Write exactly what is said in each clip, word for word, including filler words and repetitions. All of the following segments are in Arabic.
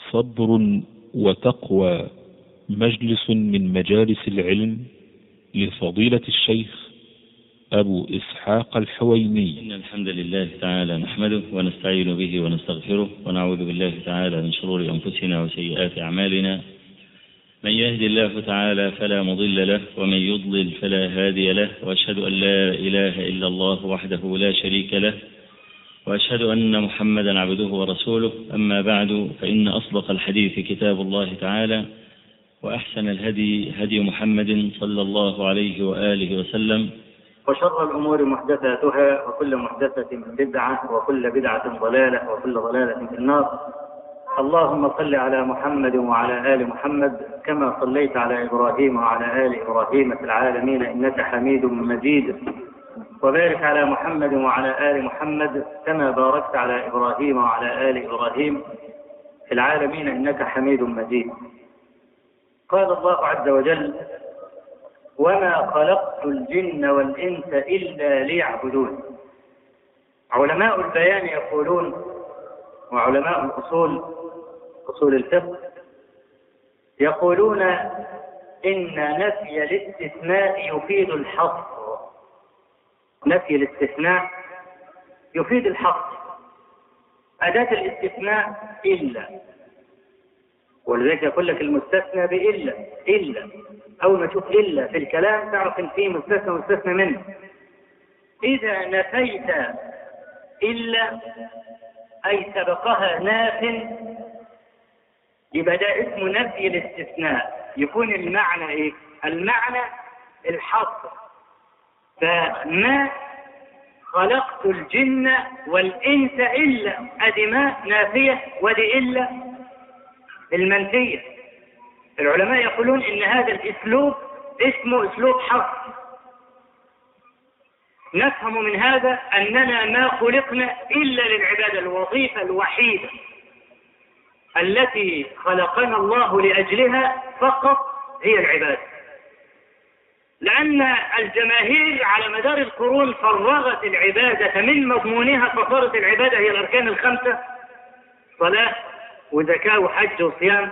صبر وتقوى، مجلس من مجالس العلم لفضيلة الشيخ أبو إسحاق الحويني. إن الحمد لله تعالى نحمده ونستعين به ونستغفره ونعوذ بالله تعالى من شرور أنفسنا وسيئات أعمالنا. من يهد الله تعالى فلا مضل له ومن يضلل فلا هادي له، وأشهد أن لا إله إلا الله وحده لا شريك له، وأشهد أن محمدا عبده ورسوله. أما بعد، فإن أصدق الحديث كتاب الله تعالى، وأحسن الهدي هدي محمد صلى الله عليه وآله وسلم، وشر الأمور محدثاتها وكل محدثة بدعة وكل بدعة ضلالة وكل ضلالة في النار. اللهم صل على محمد وعلى آل محمد كما صليت على إبراهيم وعلى آل إبراهيم في العالمين إنك حميد مجيد، وبارك على محمد وعلى آل محمد كما باركت على إبراهيم وعلى آل إبراهيم في العالمين إنك حميد مجيد. قال الله عز وجل: وما خلقت الجن والإنس إلا ليعبدون. علماء البيان يقولون، وعلماء الأصول أصول الفقه يقولون إن نفي الاستثناء يفيد الحصر. نفي الاستثناء يفيد الحصر. أداة الاستثناء إلا، ولذلك يقول لك المستثنى بإلا. إلا أول ما تشوف إلا في الكلام تعرف إن فيه مستثنى مستثنى منه. إذا نفيت إلا أي سبقها ناف، يبقى ده اسمه نفي الاستثناء. يكون المعنى إيه؟ المعنى الحصر. فما خلقت الجن والإنس إلا، أدي ما نافية ودي إلا المنفية. العلماء يقولون إن هذا الأسلوب اسمه أسلوب حصر. نفهم من هذا أننا ما خلقنا إلا للعبادة. الوظيفة الوحيدة التي خلقنا الله لأجلها فقط هي العبادة، لأن الجماهير على مدار القرون فرغت العبادة من مضمونها، فصارت العبادة هي الأركان الخمسة: صلاة وزكاة وحج وصيام.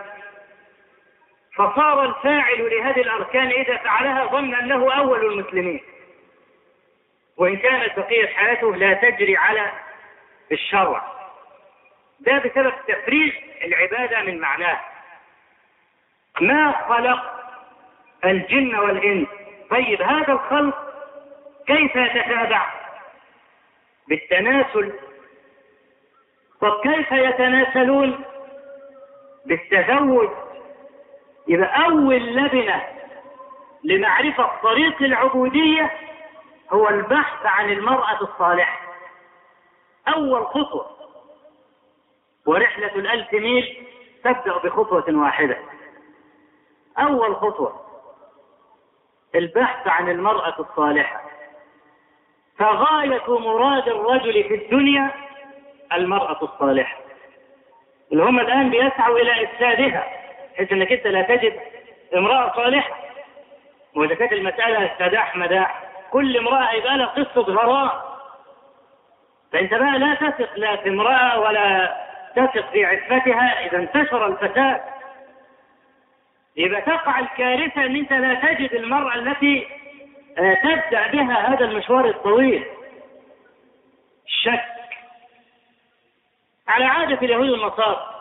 فصار الفاعل لهذه الأركان إذا فعلها ظن أنه أول المسلمين، وإن كانت بقية حياته لا تجري على الشرع. ده بسبب تفريغ العبادة من معناه. ما خلق الجن والإنس. طيب هذا الخلق كيف يتتابع؟ بالتناسل. طب كيف يتناسلون؟ بالتزوج. يبقى أول لبنة لمعرفة طريق العبودية هو البحث عن المرأة الصالحة. أول خطوة. ورحلة الألف ميل تبدأ بخطوة واحدة. أول خطوة البحث عن المرأة الصالحة. فغاية مراد الرجل في الدنيا المرأة الصالحة، اللي هم الآن بيسعوا إلى إفسادها، حيث أنك أنت لا تجد امرأة صالحة. وإذا كانت المسألة سداح مداح، كل امرأة يبقى لها قصة غرام. فأنت بقى لا تثق لا في امرأة ولا تثق في عفتها. إذا انتشر الفساد يبقى تقع الكارثة أن أنت لا تجد المرأة التي تبدأ بها هذا المشوار الطويل. الشك على عادة اليهود والنصارى،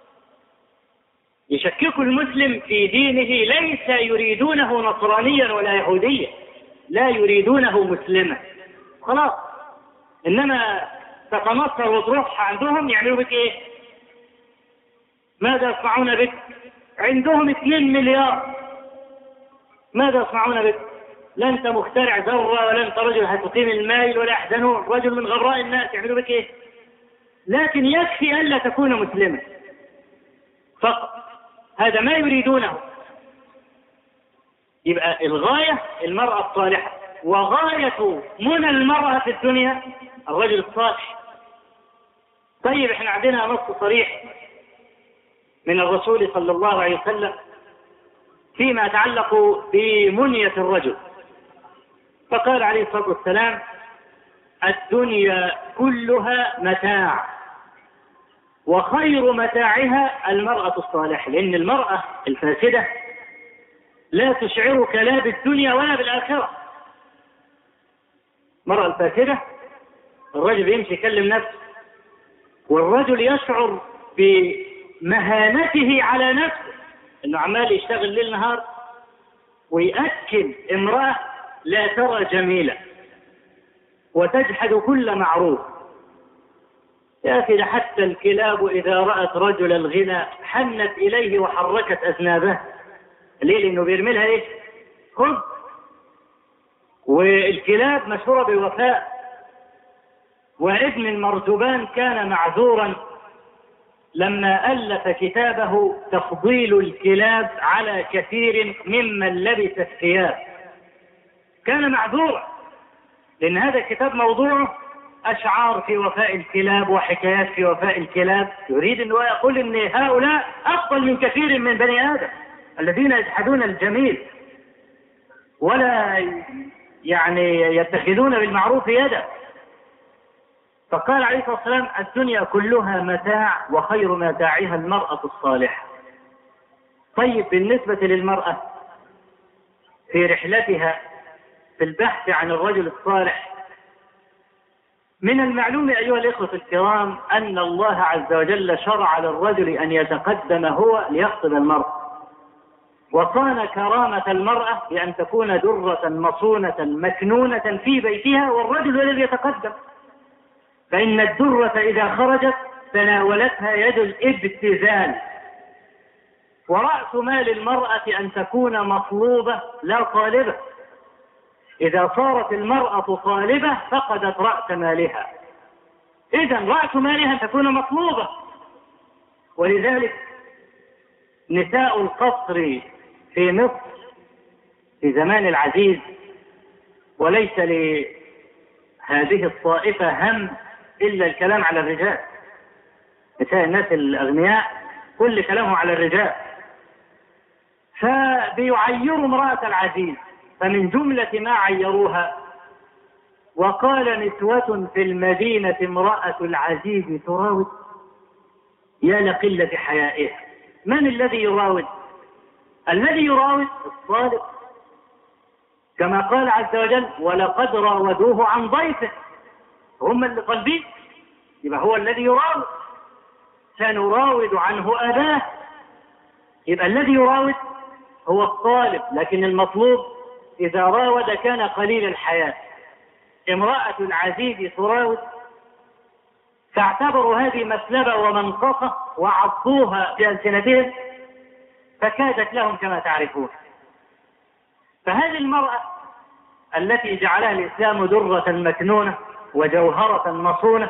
يشكك المسلم في دينه، ليس يريدونه نصرانيا ولا يهوديا، لا يريدونه مسلما خلاص. إنما تتنصر وتروح عندهم يعملوا بك إيه؟ ماذا يصنعون بك؟ عندهم اثنين مليار. ماذا يصنعون بك؟ لا أنت مخترع ذرة، ولا أنت رجل هتقيم المايل، ولا يحزنون، رجل من غراء الناس. يعملوا بك إيه؟ لكن يكفي ألا تكون مسلما فقط. هذا ما يريدونه. يبقى الغاية المرأة الصالحة، وغاية منى المرأة في الدنيا الرجل الصالح. طيب احنا عندنا نص صريح من الرسول صلى الله عليه وسلم فيما يتعلق بمنية الرجل، فقال عليه الصلاة والسلام: الدنيا كلها متاع وخير متاعها المرأة الصالحة، لأن المرأة الفاسدة لا تشعرك لا بالدنيا ولا بالآخرة. المرأة الفاسدة الرجل يمشي يكلم نفسه، والرجل يشعر بمهانته على نفسه انه عمال يشتغل ليل نهار ويأكل امرأة لا ترى جميلة وتجحد كل معروف. يا أخي حتى الكلاب إذا رأت رجل الغنى حنت إليه وحركت أذنابها. ليه؟ لأنه بيرمي لها إيه؟ خذ. والكلاب مشهورة بوفاء. وابن المرزبان كان معذورا لما ألف كتابه تفضيل الكلاب على كثير ممن لبس الثياب. كان معذورا لأن هذا الكتاب موضوعه أشعار في وفاء الكلاب وحكايات في وفاء الكلاب. يريد أن يقول أن هؤلاء أفضل من كثير من بني آدم الذين يجحدون الجميل ولا يعني يتخذون بالمعروف يدا. فقال عليه الصلاة والسلام الدنيا كلها متاع وخير متاعها المرأة الصالحة. طيب بالنسبة للمرأة في رحلتها في البحث عن الرجل الصالح، من المعلوم أيها الإخوة الكرام أن الله عز وجل شرع للرجل أن يتقدم هو ليخطب المرأة، وصان كرامة المرأة بأن تكون درة مصونة مكنونة في بيتها والرجل الذي يتقدم. فإن الدرة إذا خرجت تناولتها يد الابتذال. ورأس مال المرأة أن تكون مطلوبة لا طالبة. إذا صارت المرأة طالبة فقدت رأس مالها. إذن رأس مالها أن تكون مطلوبة. ولذلك نساء القصر في مصر في زمان العزيز، وليس لهذه الطائفة هم إلا الكلام على الرجال. نساء الناس الأغنياء كل كلامه على الرجال، فبيعيروا امرأة العزيز. فمن جملة ما عيروها وقال نسوة في المدينة امرأة العزيز تراود. يا لقلة حيائها. من الذي يراود؟ الذي يراود الصالح، كما قال عز وجل ولقد راودوه عن ضيفه. هم اللي قلبين، يبقى هو الذي يراود. سنراود عنه أباه. يبقى الذي يراود هو الطالب، لكن المطلوب إذا راود كان قليل الحياة. امرأة العزيز تراود، فاعتبروا هذه مسلبة ومنقصة وعضوها بألسنتهم فكادت لهم كما تعرفون. فهذه المرأة التي جعلها الإسلام درة مكنونة وجوهرة مصونة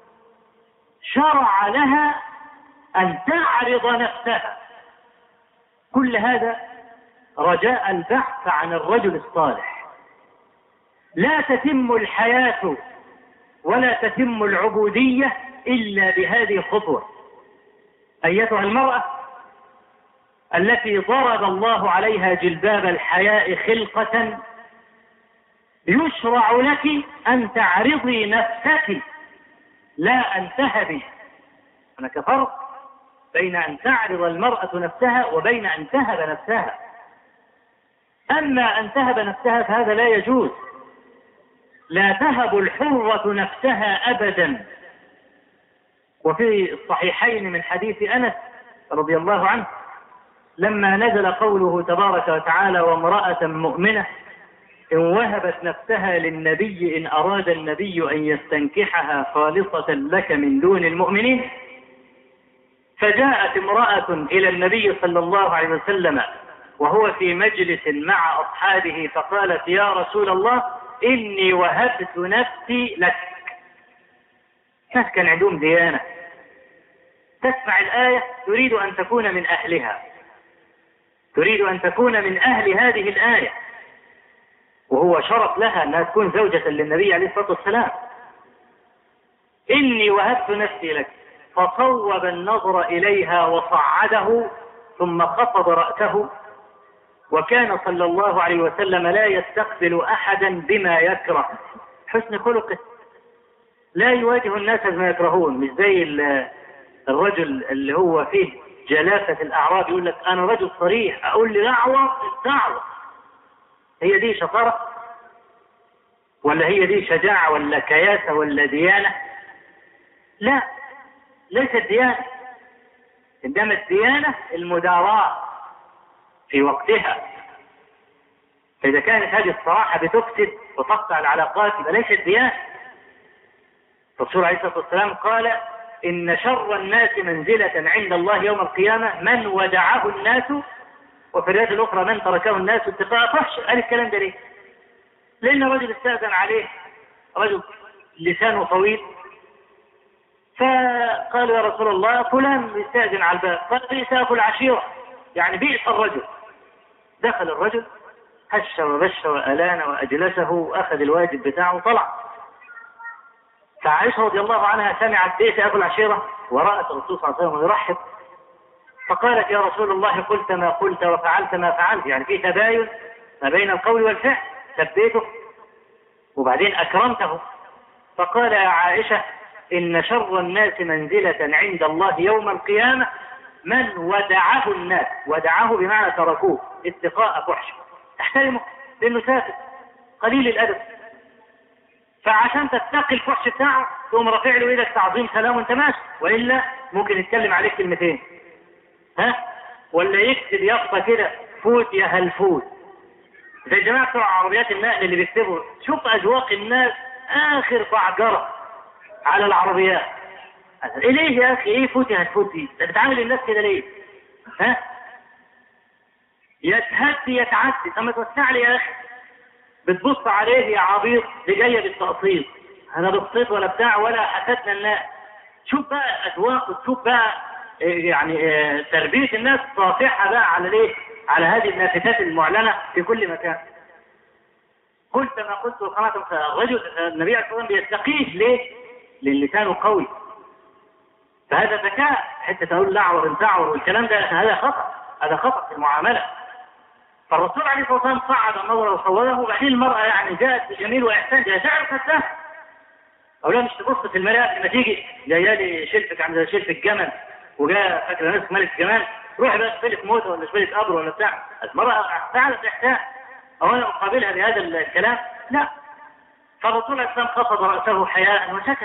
شرع لها أن تعرض نفسها. كل هذا رجاء البحث عن الرجل الصالح. لا تتم الحياة ولا تتم العبودية إلا بهذه الخطوة. أيتها المرأة التي ضرب الله عليها جلباب الحياء خلقة، يشرع لك أن تعرضي نفسك لا أن تهبي. هناك فرق بين أن تعرض المرأة نفسها وبين أن تهب نفسها. أما أن تهب نفسها فهذا لا يجوز. لا تهب الحرة نفسها أبدا. وفي الصحيحين من حديث أنس رضي الله عنه لما نزل قوله تبارك وتعالى وامرأة مؤمنة إن وهبت نفسها للنبي إن أراد النبي أن يستنكحها خالصة لك من دون المؤمنين. فجاءت امرأة إلى النبي صلى الله عليه وسلم وهو في مجلس مع أصحابه فقالت يا رسول الله إني وهبت نفسي لك. ناس كان عندهم ديانة، تسمع الآية تريد أن تكون من أهلها، تريد أن تكون من أهل هذه الآية، وهو شرط لها أنها تكون زوجة للنبي عليه الصلاة والسلام. إني وهبت نفسي لك. فصوب النظر إليها وصعده ثم خفض رأسه. وكان صلى الله عليه وسلم لا يستقبل أحدا بما يكره. حسن خلقه لا يواجه الناس بما يكرهون، مش زي الرجل اللي هو فيه جلافة الأعراب يقول لك أنا رجل صريح، أقول لي دعوة الدعوة، هي دي شطارة ولا هي دي شجاعة ولا كياسة ولا ديانة؟ لا، ليست ديانة، إنما الديانة المداراة في وقتها. فإذا كانت هذه الصراحة بتفسد وتقطع العلاقات يبقى ليست ديانة. الرسول عليه الصلاة والسلام قال إن شر الناس منزلة عند الله يوم القيامة من ودعه الناس، وفي الرواية الأخرى من تركه الناس اتقاء فحش. قال الكلام ده ليه؟ لأن رجل استأذن عليه، رجل لسانه طويل، فقال يا رسول الله فلان يستأذن على الباب، قال بئس أخو العشيرة، يعني بئس الرجل. دخل الرجل هش وبش وألان وأجلسه وأخذ الواجب بتاعه وطلع. فعائشة رضي الله عنها سمعت بئس أخو العشيرة ورأت الرسول صلى الله عليه وسلم يرحب، فقالت يا رسول الله قلت ما قلت وفعلت ما فعلت، يعني في تباين ما بين القول والفعل، سبيته وبعدين أكرمته. فقال يا عائشة إن شر الناس منزلة عند الله يوم القيامة من ودعه الناس، ودعه بمعنى تركوه اتقاء فحش، احترمه لأنه سافل قليل الأدب، فعشان تتقي الفحش بتاعه تقوم رافع له ايدك تعظيم سلام وانت ماشي، والا ممكن يتكلم عليك كلمتين، ها، ولا يكتب يافطه كده فوت يا هالفوت، زي الجماعه بتوع عربيات النقل اللي بيكتبوا. شوف اذواق الناس اخر بعجره على العربيات. ايه ليه يا اخي؟ ايه فوت يا هالفوت دي؟ انت بتعامل الناس كده ليه؟ ها، يتهدي يتعدي، اما توسع لي يا اخي، بتبص عليه يا عبيط اللي جايه بالتقسيط، انا بقسط ولا بتاع ولا حسدنا الناس. شوف بقى اذواق، وتشوف بقى يعني تربيه الناس صافحه بقى على ليه؟ على هذه النافتات المعلنه في كل مكان. قلت ما قلت وقناة الرجل النبي عليه الصلاه والسلام بيستقيه ليه؟ لان لسانه قوي، فهذا ذكاء. حتى تقول لعور انتعور والكلام ده هذا خطأ، هذا خطأ في المعامله. فالرسول عليه الصلاه والسلام صعد النظر وصوره، وبعدين المراه يعني جاءت بجميل واحسان، جاء تعرف نفسها او لا، مش تبص في المرايه لما تيجي جايه لي شلفك عند شلف الجمل وجاء فاكره نفسك ملك الجمال، روح بقى شبيله موته ولا شبيله قبر ولا بتاع. المراه فعلت احسان، او انا اقابلها بهذا الكلام؟ لا. فالرسول عليه الصلاه والسلام خفض راسه حياء وسكت.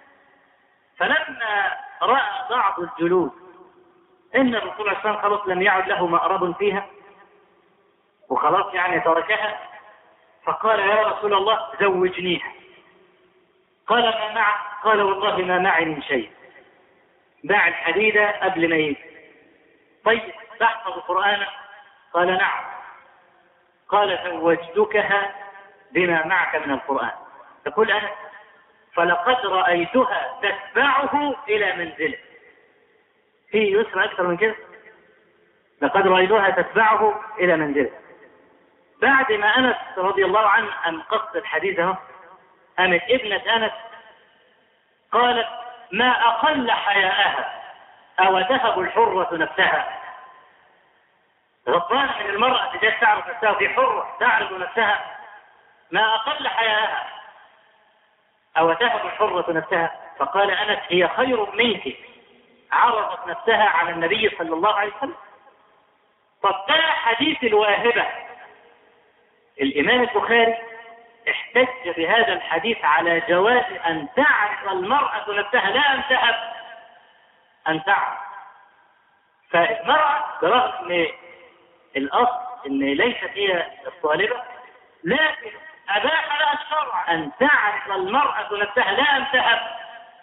فلما راى بعض الجلود ان الرسول عليه الصلاه والسلام خلاص لم يعد له مأرب فيها وخلاص يعني تركها، فقال يا رسول الله زوجنيها. قال ما معك؟ قال والله ما معي من شيء. باع الحديدة قبل ما يجي. طيب تحفظ القرآن؟ قال نعم. قال زوجتكها بما معك من القرآن. تقول أنا فلقد رأيتها تتبعه إلى منزله. في يسر أكثر من كده؟ لقد رأيتها تتبعه إلى منزله. بعد ما أنس رضي الله عنه أن قص الحديث اهو، قامت ابنة أنس قالت ما أقل حياءها أو تهب الحرة نفسها. غضبانة من المرأة تجد تعرف نفسها في حرة تعرض نفسها، ما أقل حياءها أو تهب الحرة نفسها. فقال أنس هي خير منك، عرضت نفسها على النبي صلى الله عليه وسلم. طب ده حديث الواهبة. الإمام البخاري احتج بهذا الحديث على جواز أن تعرف المرأة نفسها، لا أن تهب، أن تعرف. فالمرأة برغم من الأصل أن ليست هي الطالبة، لكن أباح لها الشرع أن تعرف المرأة نفسها لا أن تهب.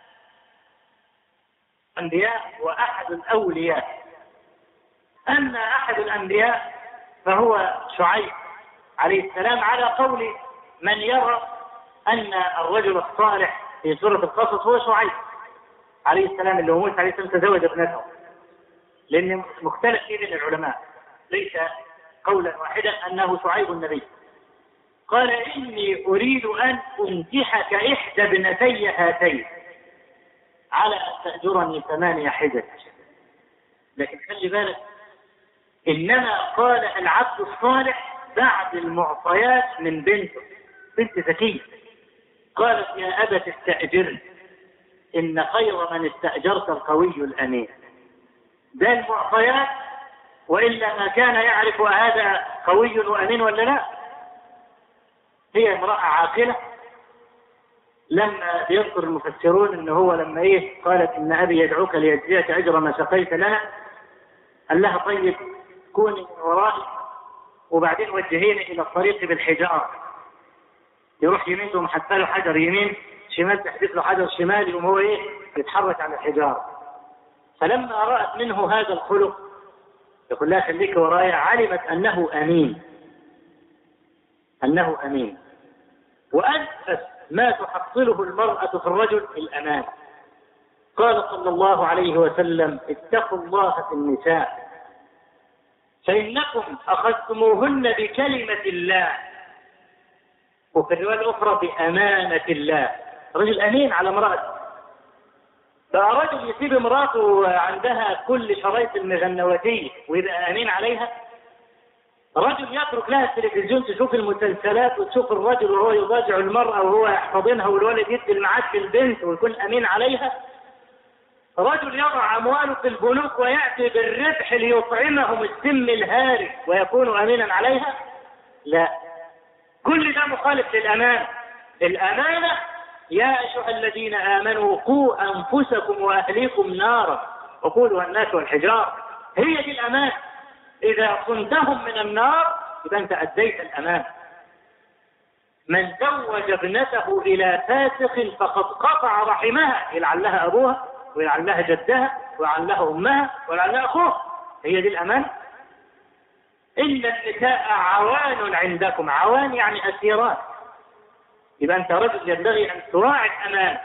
الأنبياء وأحد الأولياء. أما أحد الأنبياء فهو شعيب عليه السلام، على قول من يرى أن الرجل الصالح في سورة القصص هو شعيب عليه السلام، اللي هو موسى عليه السلام تزوج ابنته، لأن مختلف فيه بين العلماء، ليس قولا واحدا أنه شعيب النبي. قال إني أريد أن أنكحك إحدى ابنتي هاتين على أن تأجرني ثمانية حجج. لكن خلي بالك، إنما قال العبد الصالح بعد المعطيات من بنته، بنت ذكية. قالت يا أبت استأجرني إن خير من استأجرت القوي الأمين. ده المعطيات، وإلا ما كان يعرف هذا قوي وأمين ولا لا. هي امرأة عاقلة، لما يذكر المفسرون إن هو لما إيه قالت إن أبي يدعوك ليجزيك أجر ما سقيت لنا، قال لها طيب كوني من ورائي وبعدين وجهيني إلى الطريق بالحجارة. يروح يمين ثم حتى له حجر يمين، شمال تحدث له حجر شمال، يقوم هو إيه يتحرك على الحجارة. فلما رأت منه هذا الخلق يقول لها خليك ورايا، علمت أنه أمين، أنه أمين. وأنفس ما تحصله المرأة في الرجل الأمان. قال صلى الله عليه وسلم اتقوا الله في النساء فإنكم أخذتموهن بكلمة الله، وفي الرواية الأخرى بأمانة الله. رجل أمين على امرأته. فرجل يسيب امرأته عندها كل شرايط المغنواتية ويبقى أمين عليها؟ رجل يترك لها التلفزيون تشوف المسلسلات وتشوف الرجل وهو يضاجع المرأة وهو يحتضنها والولد يدي المعاد في البنت ويكون أمين عليها؟ رجل يضع أمواله في البنوك ويأتي بالربح ليطعمهم السم الهاري ويكون أمينا عليها؟ لا، كل ده مخالف للأمان. الأمانة يا أيها الذين آمنوا قوا أنفسكم وأهليكم نارا وقودها الناس والحجار. هي دي الأمان. إذا صنتهم من النار يبقى أنت أديت الأمان. من زوج ابنته إلى فاسق فقد قطع رحمها، يلعلها أبوها ويلعلها جدها ويلعلها أمها ويلعلها أخوها. هي دي الأمان. إن النساء عوان عندكم، عوان يعني أسيرات. يبقى أنت رجل ينبغي أن تراعي الأمان.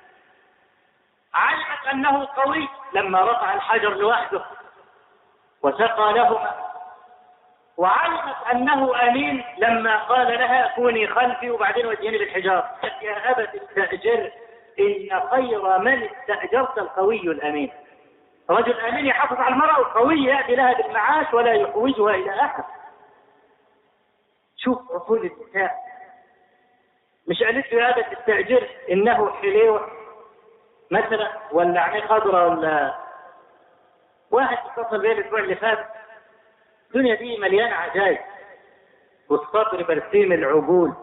علمت أنه قوي لما رفع الحجر لوحده وسقى لهما، وعلمت أنه أمين لما قال لها كوني خلفي وبعدين وجهني بالحجار. يا أبت استأجر إن خير من استأجرت القوي الأمين. رجل أمين يحافظ على المرأة، وقوي يأتي لها بالمعاش ولا يحوجها إلى أحد. شوف رسول النساء مش قالت له هذا تستأجر إنه حليوة مثلا ولا عينيه خضراء ولا. واحد اتصل بيه الأسبوع اللي فات، الدنيا دي مليانة عجائب، والصبر برسيم العقول.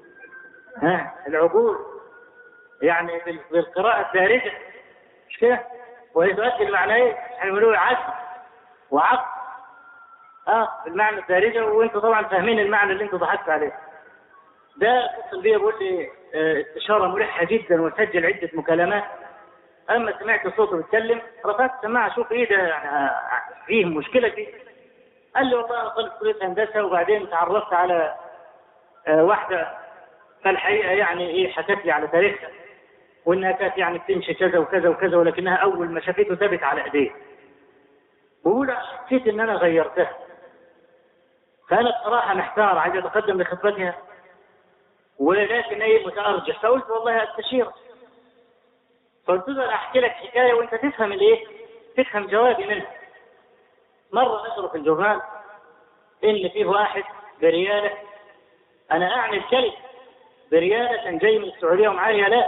ها العقول يعني بالقراءة الدارجة مش كده؟ وهي تؤدي المعنى ايه؟ احنا بنقول عزم وعقل. اه بالمعنى الدارجة، وانتوا طبعا فاهمين المعنى اللي انتوا ضحكتوا عليه. ده اتصل بيه بيقول لي اه استشارة مريحة جدا وسجل عدة مكالمات. اما سمعت صوته بيتكلم رفعت السماعة اشوف ايه ده، يعني فيه مشكلة فيه. قال لي والله انا طالب كلية هندسة وبعدين تعرفت على اه واحدة، فالحقيقة يعني ايه حكت لي على تاريخها وانها كانت يعني بتمشي كذا وكذا وكذا، ولكنها اول ما شافته ثبت على ايديه. بقول حسيت ان انا غيرتها، فانا بصراحه محتار عايز اتقدم لخطبتها ولكن ايه متارجح، فقلت والله استشيرك. فقلت له احكي لك حكايه وانت تفهم الايه، تفهم جوابي منها. مره نشروا في الجورنال ان فيه واحد برياله، انا اعني الكلمه برياله كان جاي من السعوديه ومعاه لا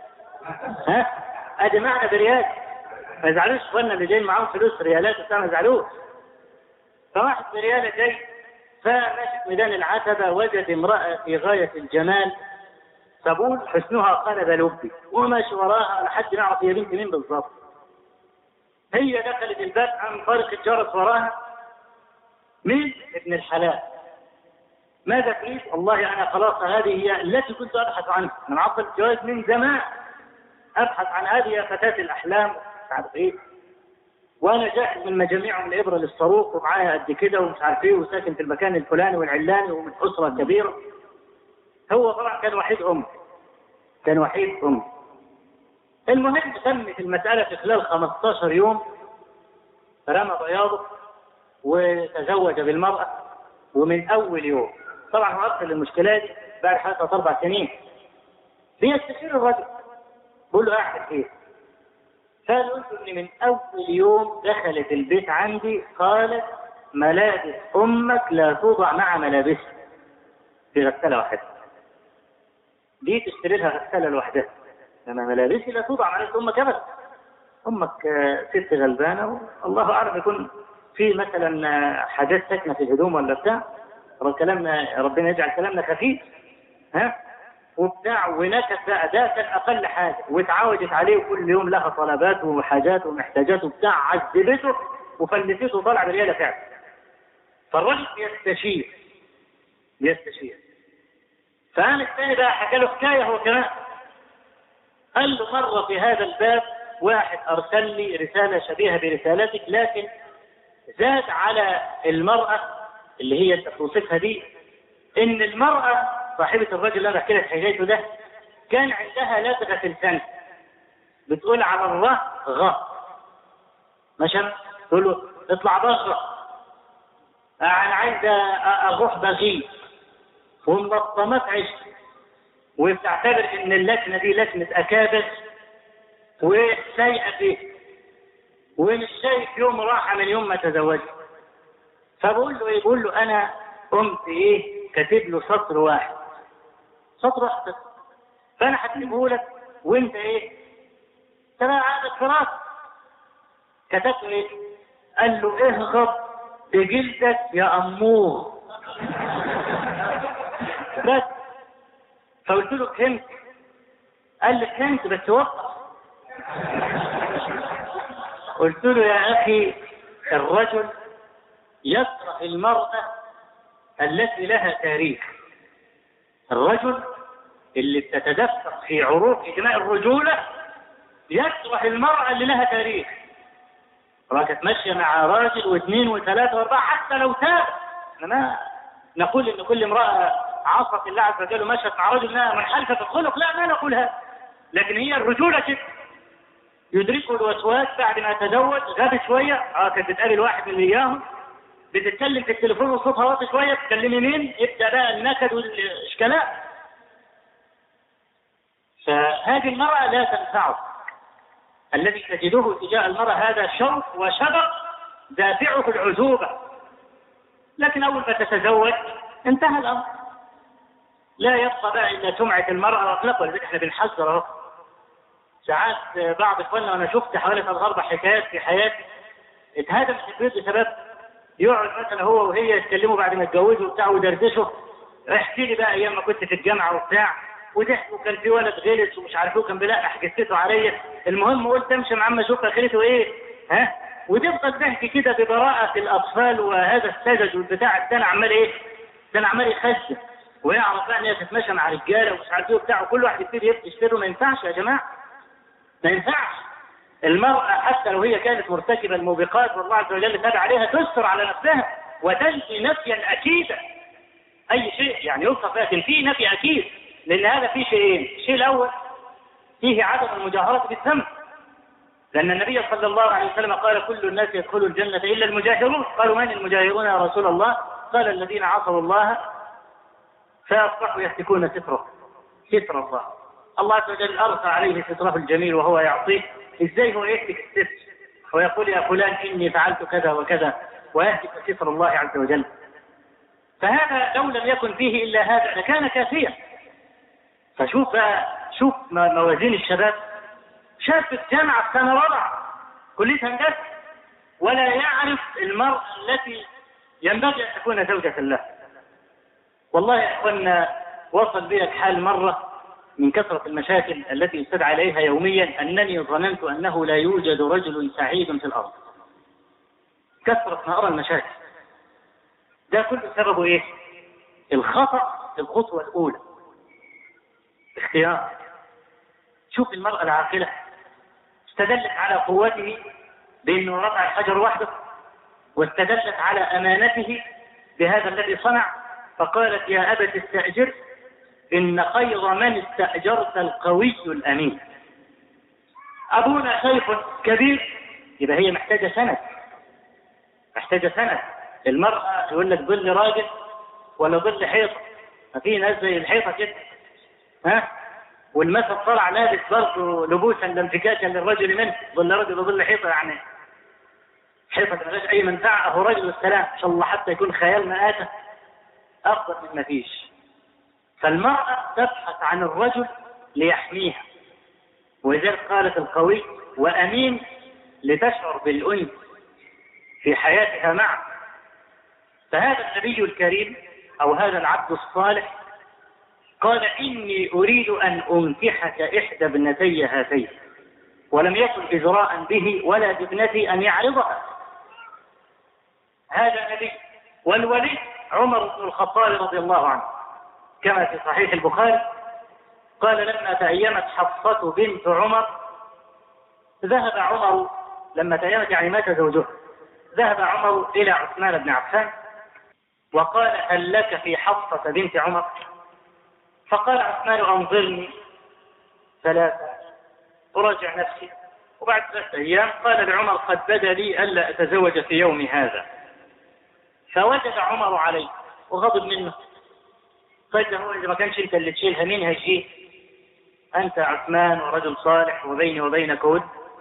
ها ادي معنى بريال. ما يزعلوش اخواننا اللي جايين معاهم فلوس ريالات وبتاع، ما يزعلوش. فواحد برياله جاي فماشي في ميدان العتبه وجد امراه في غايه الجمال، فبقول حسنها قلب لبي، وماشي وراها لحد ما يعرف هي بنت مين بالظبط. هي دخلت الباب عن طريق الجرس وراها، مين؟ ابن الحلال. ماذا تريد؟ والله انا خلاص هذه هي التي كنت ابحث عنها، من عطل الجواز من زمان ابحث عن هذه يا فتاة الاحلام مش عارف ايه، وانا جاهز من مجاميع من الابره للصاروخ ومعايا قد كده ومش عارف ايه، وساكن في المكان الفلاني والعلاني ومن اسره كبيره. هو طبعا كان وحيد ام كان وحيد ام المهم تمت المساله في خلال خمستاشر يوم، رمى بياضه وتزوج بالمراه. ومن اول يوم طبعا هو اصل المشكلات بعد حوالي اربع سنين بيستشير الرجل، بقول له اعمل ايه؟ قال قلت ان من اول يوم دخلت البيت عندي قالت ملابس امك لا توضع مع ملابسها في غساله واحده. دي تشتري لها غساله لوحدها أنا ملابسي لا توضع على أمك أبدا. أمك ست غلبانة والله أعلم يكون في مثلا حاجات ساكنة في الهدوم ولا بتاع، كلامنا ربنا يجعل كلامنا خفيف ها وبتاع ونكت بقى، ده كان أقل حاجة، واتعودت عليه كل يوم لها طلبات وحاجات ومحتاجات وبتاع، عذبته وفلسته وطلع باليالة فعلا. فالرجل يستشير يستشير فقام الثاني بقى حكى له حكاية هو كمان. قال له مرة في هذا الباب واحد أرسل لي رسالة شبيهة برسالتك، لكن زاد على المرأة اللي هي انت توصفها دي ان المرأة صاحبة الرجل اللي انا بحكي لك حكايته ده كان عندها لدغة في الفم، بتقول على الراء غ ماشي، تقول له اطلع بره، انا عايز اروح بغيب، ومنظمات عشق، وبتعتبر ان اللكنه دي لكنه اكابر وسيئه فيه، ومش شايف يوم راحه من يوم ما تزوجت. فبقول له ايه؟ بقول له انا قمت ايه كاتب له سطر واحد سطر واحد بس، فانا هكتبه لك وانت ايه ترى عندك فراغ. كتبت ايه؟ قال له اهغب بجلدك يا امور بس. فقلت له فهمت؟ قال لي فهمت بس وقف. قلت له يا اخي الرجل يكره المرأة التي لها تاريخ، الرجل اللي بتتدفق في عروق دماء الرجولة يكره المرأة اللي لها تاريخ، راكت ماشية مع راجل واثنين وثلاثة واربعة حتى لو تاب. ما نقول ان كل امرأة عصت الله عز وجل ومشت مع رجل انها منحرفة في الخلق، لا ما نقول هذا، لكن هي الرجولة كده. يدركه الوسواس بعد ما تزوج، غاب شوية اه كانت بتقابل واحد من اياهم بتتكلم في التليفون وصوتها واطي شوية، بتكلمي مين؟ يبدأ بقى النكد والاشكالات. فهذه المرأة لا تنفعه، الذي تجده تجاه المرأة هذا شوق وشبق دافعه العزوبة، لكن أول ما تتزوج انتهى الأمر، لا يبقى بقى إلا سمعة المرأة وأخلاقها. ولذلك احنا بنحذر اهو. ساعات بعض إخواننا وأنا شفت حوالي ثلاث أربع حكايات في حياتي اتهدم في البيت بسبب يقعد مثلا هو وهي يتكلموا بعد ما اتجوزوا وبتاع ودردشوا، احكي لي بقى أيام ما كنت في الجامعة وبتاع، وضحكوا كان في ولد غلس ومش عارف كان بيلقح جثته عليا، المهم قلت امشي مع عم اشوف اخرته ايه ها، وتبقى تحكي كده ببراءة الاطفال وهذا السذج والبتاع الثاني عمال ايه؟ كان عمال يخزن ويعرف بقى ان هي تتمشى مع رجاله ومش عارف ايه وبتاع، وكل واحد يبتدي يشتري. ما ينفعش يا جماعه، ما ينفعش. المرأة حتى لو هي كانت مرتكبة الموبقات والله عز وجل تابع عليها تستر على نفسها وتنفي نفيا اكيدا اي شيء يعني يوصف، لكن في نفي اكيد، لأن هذا فيه شيئين. الشيء الأول فيه عدم المجاهرة بالذنب، لأن النبي صلى الله عليه وسلم قال كل الناس يدخلوا الجنة إلا المجاهرون. قالوا من المجاهرون يا رسول الله؟ قال الذين عصوا الله فأصبحوا يهتكون ستره ستر الله. الله عز وجل أرسى عليه ستره الجميل وهو يعطيه، إزاي هو يهتك الستر ويقول يا فلان إني فعلت كذا وكذا ويهتك ستر الله عز وجل. فهذا لو لم يكن فيه إلا هذا لكان كافيا. فشوف بقى، شوف موازين الشباب، شاب في الجامعة في سنة رابعة كلية هندسة ولا يعرف المرأة التي ينبغي أن تكون زوجة له. والله يا أخوانا وصل بي الحال مرة من كثرة المشاكل التي يستدعى إليها يوميا أنني ظننت أنه لا يوجد رجل سعيد في الأرض. كثرة ما أرى المشاكل ده كل سببه إيه؟ الخطأ في الخطوة الأولى، اختيار. شوف المرأة العاقلة استدلت على قوته بأنه رفع الحجر وحده، واستدلت على أمانته بهذا الذي صنع، فقالت يا أبت استأجر إن خير من استأجرت القوي الأمين. أبونا شيخ كبير، يبقى هي محتاجة سند، محتاجة سند. المرأة يقول لك ظل راجل ولا ظل حيطة، ففي ناس زي الحيطة كده ها، والمثل طلع لابس برضه لبوسا لانفكاكا للرجل منه، ظل رجل وظل حيطة، يعني حيطة ما لهاش أي منفعة، أهو رجل والسلام إن شاء الله حتى يكون خيال مآتة أفضل من ما فيش. فالمرأة تبحث عن الرجل ليحميها، ولذلك قالت القوي وأمين لتشعر بالأنس في حياتها معه. فهذا النبي الكريم أو هذا العبد الصالح قال إني أريد أن أنكحك إحدى ابنتي هاتين، ولم يكن إجراء به ولا بابنتي أن يعرضها. هذا نبي. والولي عمر بن الخطاب رضي الله عنه كما في صحيح البخاري قال لما تأيمت حفصة بنت عمر ذهب عمر لما تأيمت يعني مات زوجها ذهب عمر إلى عثمان بن عفان وقال هل لك في حفصة بنت عمر؟ فقال عثمان أنظرني ثلاثة أراجع نفسي. وبعد ثلاثة أيام قال لعمر قد بدا لي ألا أتزوج في يوم هذا. فوجد عمر عليه وغضب منه. قال له إذا ما كانش أنت اللي تشيلها مين هيشيل؟ أنت عثمان ورجل صالح وبيني وبينك ود.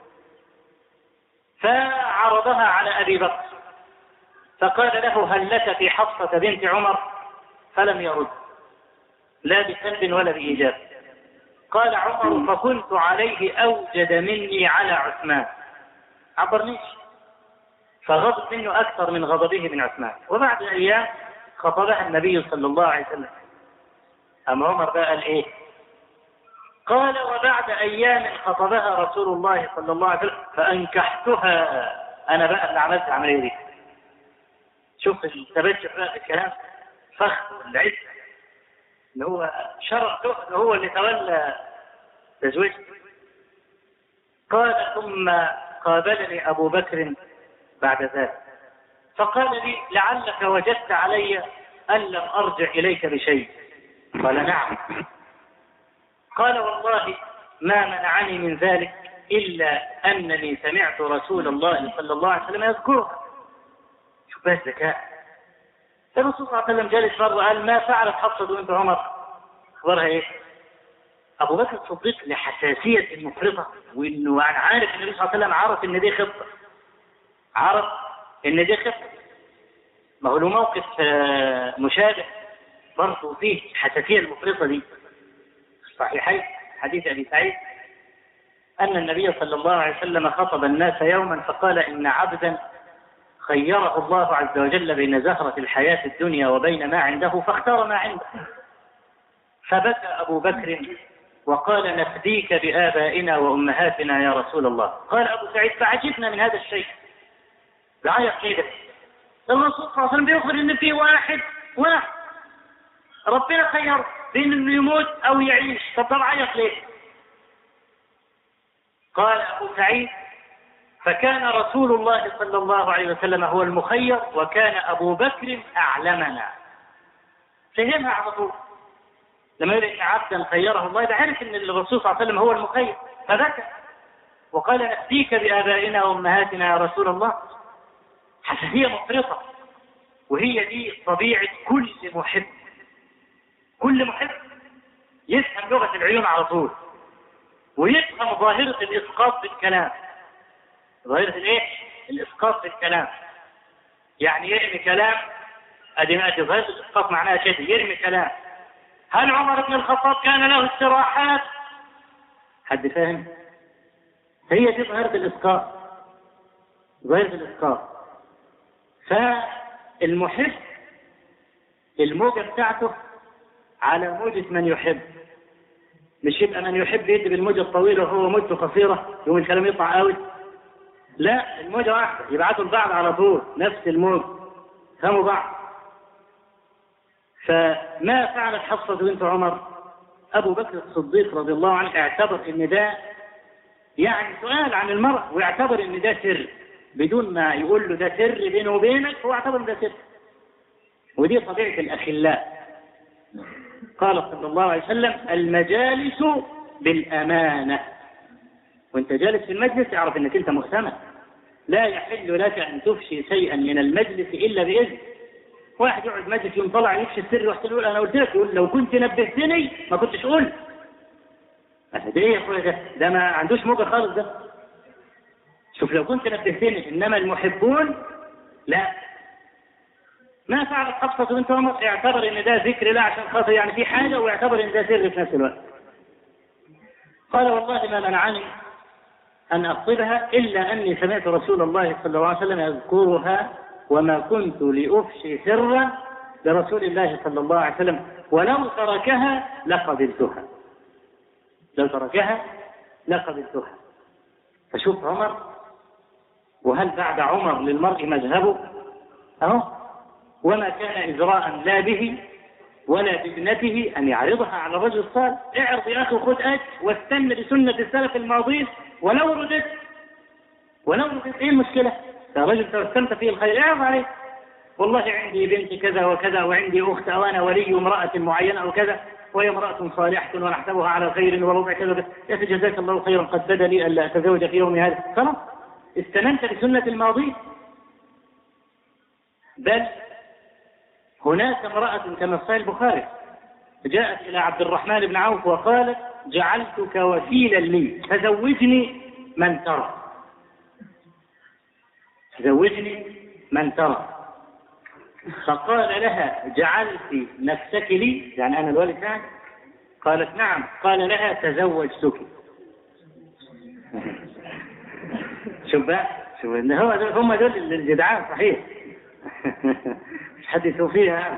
فعرضها على أبي بكر فقال له هل لك في حفصة بنت عمر؟ فلم يرد لا بسلب ولا بإيجاب. قال عمر فكنت عليه أوجد مني على عثمان عبرنيش، فغضب منه أكثر من غضبه من عثمان. وبعد أيام خطبها النبي صلى الله عليه وسلم. أما عمر بقى قال إيه؟ قال وبعد أيام خطبها رسول الله صلى الله عليه وسلم فأنكحتها أنا بقى اللي عملت العملية دي. شوف التبجح بقى في الكلام فخ والعز اللي هو شرع اللي هو اللي تولى تزويجه. قال ثم قابلني أبو بكر بعد ذلك فقال لي لعلك وجدت علي أن لم أرجع إليك بشيء. قال نعم. قال والله ما منعني من ذلك إلا أنني سمعت رسول الله صلى الله عليه وسلم يذكره. شوف بس ذكاء. الرسول صلى الله عليه وسلم جالس مرة قال ما فعلت حفصة بنت عمر؟ أخبرها إيه؟ أبو بكر الصديق لحساسية المفرطة وإنه عارف النبي صلى الله عليه وسلم عرف إن دي خطة عرف إن دي خطة ما هو له موقف مشابه برضه فيه حساسية المفرطة دي. صحيحين حديث أبي سعيد أن النبي صلى الله عليه وسلم خطب الناس يوما فقال إن عبدا خيره الله عز وجل بين زهرة الحياة الدنيا وبين ما عنده فاختار ما عنده. فبكى أبو بكر وقال نفديك بآبائنا وأمهاتنا يا رسول الله. قال أبو سعيد فعجبنا من هذا الشيء. بعيط كده الرسول صلى الله عليه وسلم بيخبر إن في واحد واحد ربنا خير بين إنه يموت أو يعيش. طب ده بعيط ليه؟ قال أبو سعيد فكان رسول الله صلى الله عليه وسلم هو المخير وكان أبو بكر أعلمنا. فهمها على طول لما يقول إن عبدا خيره الله ده عارف إن الرسول صلى الله عليه وسلم هو المخير فبكى وقال نفديك بآبائنا وأمهاتنا يا رسول الله. حساسية مفرطة وهي دي طبيعة كل محب. كل محب يفهم لغة العيون على طول ويفهم ظاهرة الإسقاط في الكلام. ظاهرة الايه؟ الإسقاط في الكلام. يعني يرمي كلام ادي ما ادي ظاهرة الإسقاط معناها كده يرمي كلام. هل عمر بن الخطاب كان له استراحات؟ حد فاهم؟ هي دي ظاهرة الإسقاط. ظاهرة الإسقاط. فالمحب الموجة بتاعته على موجة من يحب. مش يبقى من يحب يدي بالموجة الطويلة وهو موجته قصيرة يوم الكلام يطلع قوي. لا الموجة واحدة يبعثوا البعض على طول نفس الموج فهموا بعض. فما فعلت حفصة بنت عمر؟ أبو بكر الصديق رضي الله عنه اعتبر إن ده يعني سؤال عن المرأة ويعتبر إن ده سر بدون ما يقول له ده سر بينه وبينك هو اعتبر إن ده سر. ودي طبيعة الأخلاء. قال صلى الله عليه وسلم المجالس بالأمانة. وانت جالس في المجلس اعرف انك انت مؤتمن. لا يحل لك ان تفشي شيئا من المجلس الا باذن. واحد يقعد مجلس يوم طلع يفشي السر واحد يقول انا قلت لك يقول لو كنت نبهتني ما كنتش قلت. ده ايه يا اخويا ده؟ ده ما عندوش موجه خالص ده. شوف لو كنت نبهتني. انما المحبون لا. ما فعلت حفصة بنت عمر؟ اعتبر ان ده ذكر لا عشان خاطر يعني في حاجه واعتبر ان ده سر في نفس الوقت. قال والله ما منعني أن أخطبها إلا أني سمعت رسول الله صلى الله عليه وسلم يذكرها وما كنت لأفشي سرا لرسول الله صلى الله عليه وسلم ولو تركها لقبلتها لو تركها لقبلتها. فشوف عمر، وهل بعد عمر للمرء مذهبه؟ أهو وما كان إجراء لا به ولا بابنته أن يعرضها على الرجل الصالح. اعرض يا أخي وخذ أجر واستن بسنة السلف الماضين ولو ردت ولو ردت إيه المشكلة؟ يا رجل توسمت فيه الخير اعرض عليه، والله عندي بنت كذا وكذا وعندي أخت أو أنا ولي امرأة معينة أو كذا وهي امرأة صالحة ونحسبها على خير وربع كذا، يا أخي جزاك الله خيرا قد بدا لي ألا أتزوج في يوم هذا. خلاص استننت بسنة الماضين. بل هناك امرأة كما في البخاري جاءت إلى عبد الرحمن بن عوف وقالت جعلتك وكيلا لي فزوجني من ترى زوجني من ترى. فقال لها جعلت نفسك لي يعني أنا الولد يعني؟ قالت نعم. قال لها تزوجتك. شوف بقى شوف إن هو هم دول الجدعان صحيح. حدثوا فيها.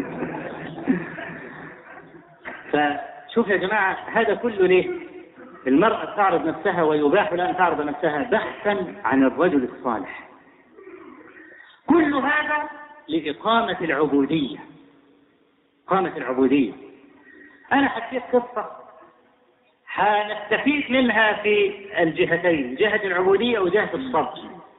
فشوف يا جماعة هذا كله ليه؟ المرأة تعرض نفسها ويباح لها أن تعرض نفسها بحثا عن الرجل الصالح. كل هذا لإقامة العبودية. إقامة العبودية. أنا حكيت قصة حنستفيد منها في الجهتين، جهة العبودية وجهة الصبر.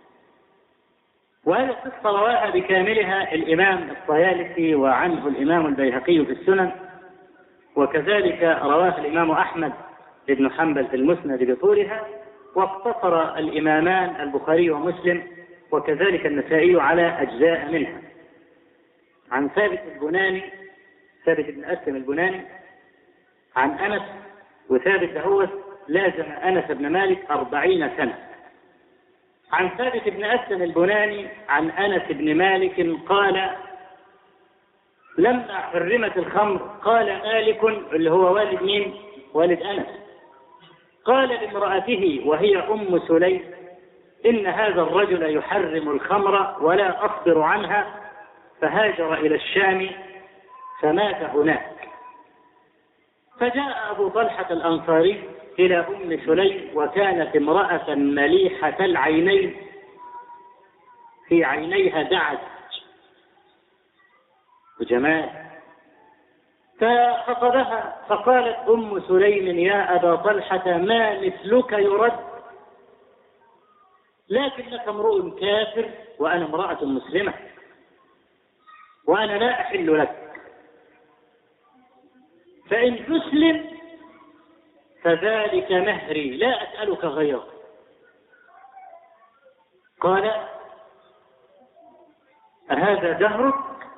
وهذه القصة رواها بكاملها الإمام الطيالسي وعنه الإمام البيهقي في السنن، وكذلك رواه الإمام أحمد بن حنبل في المسند بطولها، واقتصر الإمامان البخاري ومسلم وكذلك النسائي على أجزاء منها. عن ثابت البناني ثابت بن أسلم البناني عن أنس، وثابت هو لازم أنس بن مالك أربعين سنة. عن ثابت بن أسلم البناني عن أنس بن مالك قال لما حرمت الخمر قال مالك اللي هو والد مين؟ والد أنس، قال لامرأته وهي أم سليم إن هذا الرجل يحرم الخمر ولا أصبر عنها، فهاجر إلى الشام فمات هناك. فجاء أبو طلحة الأنصاري إلى أم سليم وكانت امرأة مليحة العينين في عينيها دعج وجمال، فخطبها فقالت أم سليم يا أبا طلحة ما مثلك يرد، لكنك امرؤ كافر وأنا امرأة مسلمة وأنا لا أحل لك، فإن تسلم فذلك مهري لا أسألك غيره. قال أهذا دهرك؟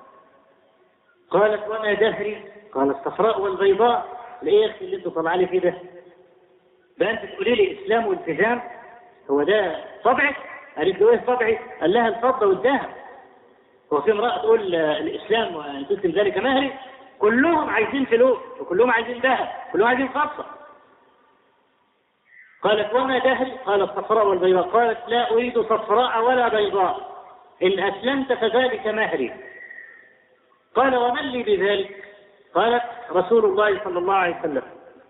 قالت وما دهري؟ قال الصفراء والبيضاء. ليه يا أخي اللي انت طلع لي فيه ده؟ بقى أنت تقولي لي إسلام والتزام؟ هو ده طبعك؟ قالت له إيه طبعي؟ قال لها الفضة والذهب. هو في امرأة تقول الإسلام وأن تسلم ذلك مهري؟ كلهم عايزين فلوس وكلهم عايزين ذهب كلهم عايزين خاصة. قالت وما دهري؟ قال الصفراء والبيضاء. قالت لا أريد صفراء ولا بيضاء، إن أسلمت فذلك مهري. قال ومن لي بذلك؟ قالت رسول الله صلى الله عليه وسلم.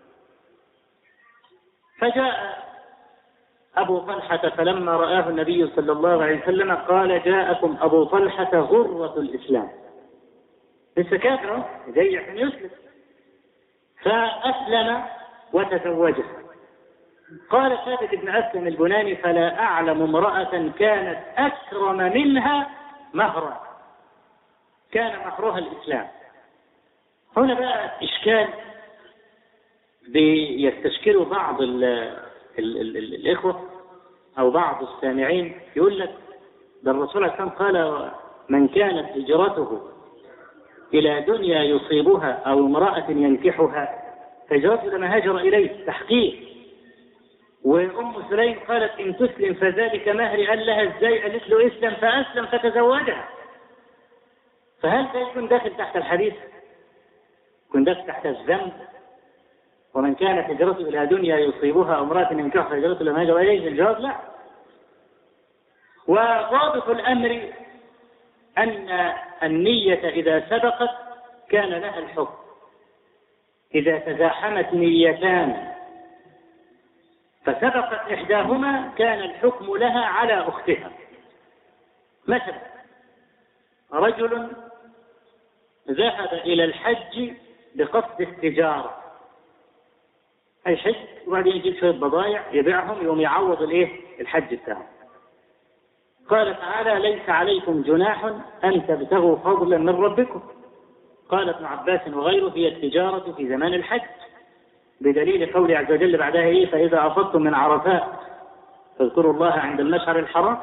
فجاء أبو طلحة فلما رآه النبي صلى الله عليه وسلم قال جاءكم أبو طلحة غرة الإسلام، لسه كافر جاي عشان يسلم، فأسلم وتزوجه. قال ثابت بن أسلم البناني فلا أعلم امرأة كانت أكرم منها مهرا، كان مهرها الإسلام. هنا بقى إشكال بيستشكله بعض ال ال ال ال الإخوة أو بعض السامعين، يقول لك ده الرسول عليه الصلاة والسلام قال من كانت هجرته إلى دنيا يصيبها أو امرأة ينكحها فهجرته لما هاجر إليه تحقيق. وأم سليم قالت إن تسلم فذلك مهري. قال لها إزاي؟ قالت له اسلم، فأسلم فتزوجها. فهل ده يكون داخل تحت الحديث؟ يكون داخل تحت الذنب؟ ومن كانت هجرته إلى دنيا يصيبها امرأة ينكحها هجرته لما هاجر إليه، الجواب لا. وضابط الأمر أن النية إذا سبقت كان لها الحكم. إذا تزاحمت نيتان فسبقت إحداهما كان الحكم لها على أختها. مثلا رجل ذهب إلى الحج بقصد التجارة، أي حج وبعدين يجيب شوية بضائع يبيعهم يوم يعوض الإيه؟ الحج بتاعه. قال تعالى: ليس عليكم جناح أن تبتغوا فضلا من ربكم. قال ابن عباس وغيره: هي التجارة في زمان الحج، بدليل قوله عز وجل بعدها إيه؟ فإذا أفضتم من عرفات فاذكروا الله عند المشعر الحرام.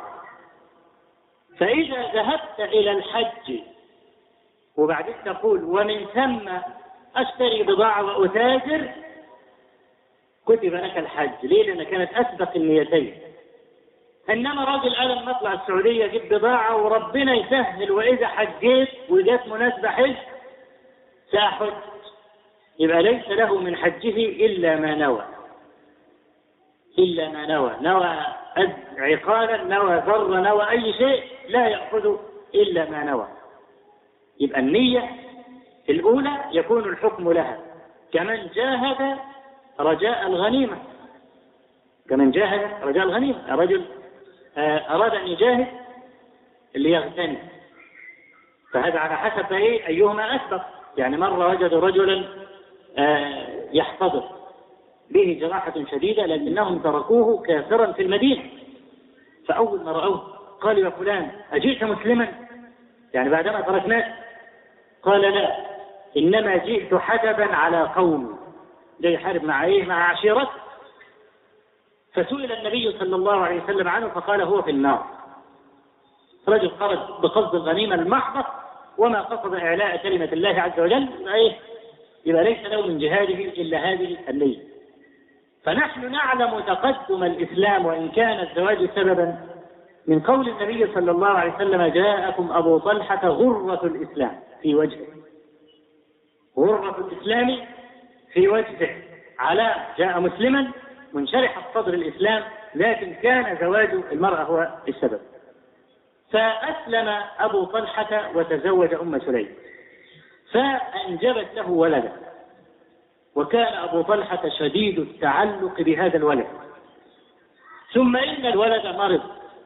فإذا ذهبت إلى الحج وبعدين تقول ومن ثم أشتري بضاعة وأتاجر، كتب لك الحج. ليه؟ لأن كانت أسبق النيتين. إنما راجل قال لما أطلع السعودية أجيب بضاعة وربنا يسهل وإذا حجيت وجات مناسبة حج سأحج، يبقى ليس له من حجه إلا ما نوى، إلا ما نوى، نوى عقالا، نوى ذر، نوى أي شيء، لا يأخذ إلا ما نوى. يبقى النية الأولى يكون الحكم لها، كمن جاهد رجاء الغنيمة، كمن جاهد رجاء الغنيمة. الرجل أراد أن يجاهد اللي يغتنم، فهذا على حسب إيه أيهما أسبق. يعني مرة وجدوا رجلا يحتضر به جراحة شديدة لكنهم تركوه كافرا في المدينة، فأول ما رأوه قالوا: يا فلان أجئت مسلما؟ يعني بعدما تركناك؟ قال: لا، إنما جئت حدبا على قومي، ده يحارب مع إيه؟ مع عشيرته. فسئل النبي صلى الله عليه وسلم عنه فقال: هو في النار. رجل خرج بقصد الغنيمة المحضة وما قصد إعلاء كلمة الله عز وجل، يبقى ليس له من جهاده إلا هذه النية. فنحن نعلم تقدم الإسلام وإن كان الزواج سببا من قول النبي صلى الله عليه وسلم: جاءكم أبو طلحة غرة الإسلام في وجهه، غرة الإسلام في وجهه، على جاء مسلما منشرح الصدر الإسلام، لكن كان زواج المرأة هو السبب. فأسلم أبو طلحة وتزوج أم سليم فأنجبت له ولدا، وكان أبو طلحة شديد التعلق بهذا الولد. ثم إن الولد مرض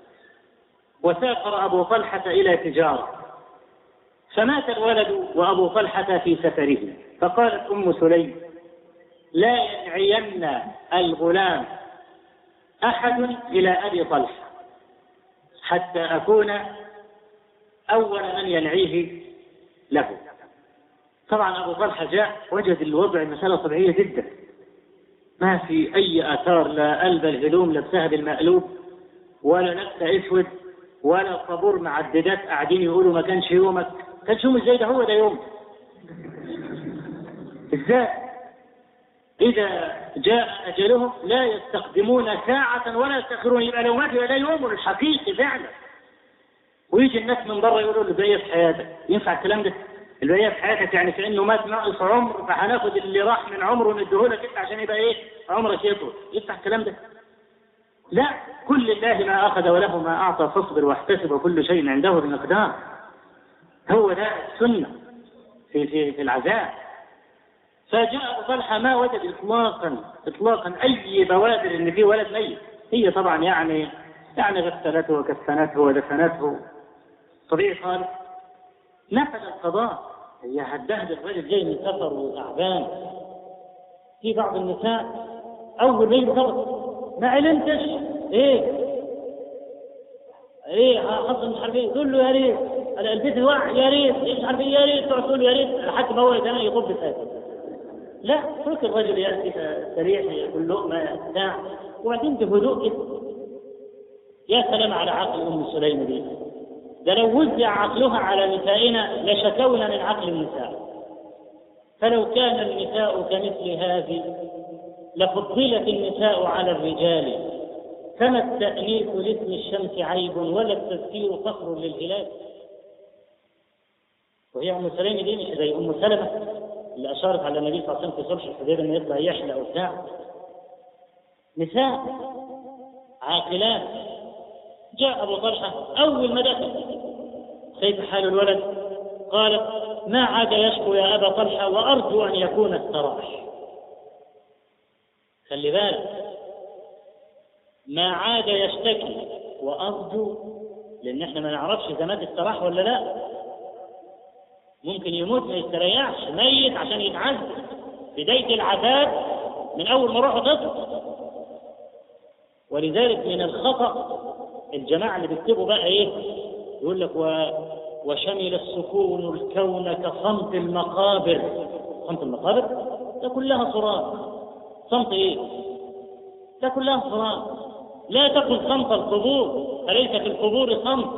وسافر أبو طلحة إلى تجارة، فمات الولد وأبو طلحة في سفره. فقالت أم سليم: لا ينعين الغلام أحد إلى أبي طلحة حتى أكون أول من ينعيه له. طبعا أبو طلحة جاء وجد الوضع مسألة طبيعية جدا، ما في أي آثار، لا قلب الهدوم لبسها بالمقلوب ولا لبس أسود ولا طابور معددات قاعدين يقولوا ما كانش يومك. كانش يوم ازاي؟ ده هو ده يوم. ازاي؟ إذا جاء أجلهم لا يستقدمون ساعة ولا يستأخرون. يبقى لو مات يبقى يوم الحقيقي فعلا. ويجي الناس من بره يقولوا له: البقية في حياتك. ينفع الكلام ده؟ البقية في حياتك يعني كأنه مات ناقص عمر، فهناخد اللي راح من عمره ونديهولك انت عشان يبقى ايه؟ عمرك يطول. ينفع الكلام ده؟ لا، كل الله ما أخذ وله ما أعطى فاصبر واحتسب وكل شيء عنده بمقدار. هو ده السنة في في في العذاب. فجاء أبو طلحة ما وجد إطلاقا إطلاقا أي بوادر إن فيه ولد ميت. هي طبعا يعني يعني غسلته وكفنته ودفنته طبيعي خالص. نفذ القضاء. هي هتبهدل الرجل جاي من سفر وتعبان. في بعض النساء أول ما ينتظر ما علمتش إيه إيه حصل مش عارف إيه، تقول له يا ريت البيت الوعي يا ريت مش عارف إيه يا ريت، تقول له يا ريت لحد ما هو يتنى يطب الآخر. لا، ترك الرجل يأتي سريع يقول لقمة بتاع وبعدين بهدوء كده. يا سلام على عقل أم سليم دي، ده لو وزع عقلها على نسائنا لشكونا من عقل النساء. فلو كان النساء كمثل هذه لفضلت النساء على الرجال، كما التأنيث لاسم الشمس عيب ولا التذكير فخر للهلال. وهي أم سليم دي مش زي أم سلمة اللي أشارت على النبي صلى الله عليه وسلم في صلح الحديبية إنه يطلع يحلق وبتاع، نساء عاقلات. جاء أبو طلحة أول ما دخل كيف حال الولد؟ قالت ما عاد يشكو يا أبا طلحة وأرجو أن يكون استراح. خلي بالك، ما عاد يشتكي وأرجو، لأن احنا ما نعرفش إذا مات استراح ولا لا. ممكن يموت ما يستريحش، ميت عشان يتعذب. بداية العذاب من أول ما روحه تطلع. ولذلك من الخطأ الجماعة اللي بيكتبوا بقى إيه، يقول لك و... وشمل السكون الكون كصمت المقابر. صمت المقابر ده كلها صراخ. صمت إيه؟ ده كلها صراخ. لا تقل صمت القبور، فليس في القبور صمت.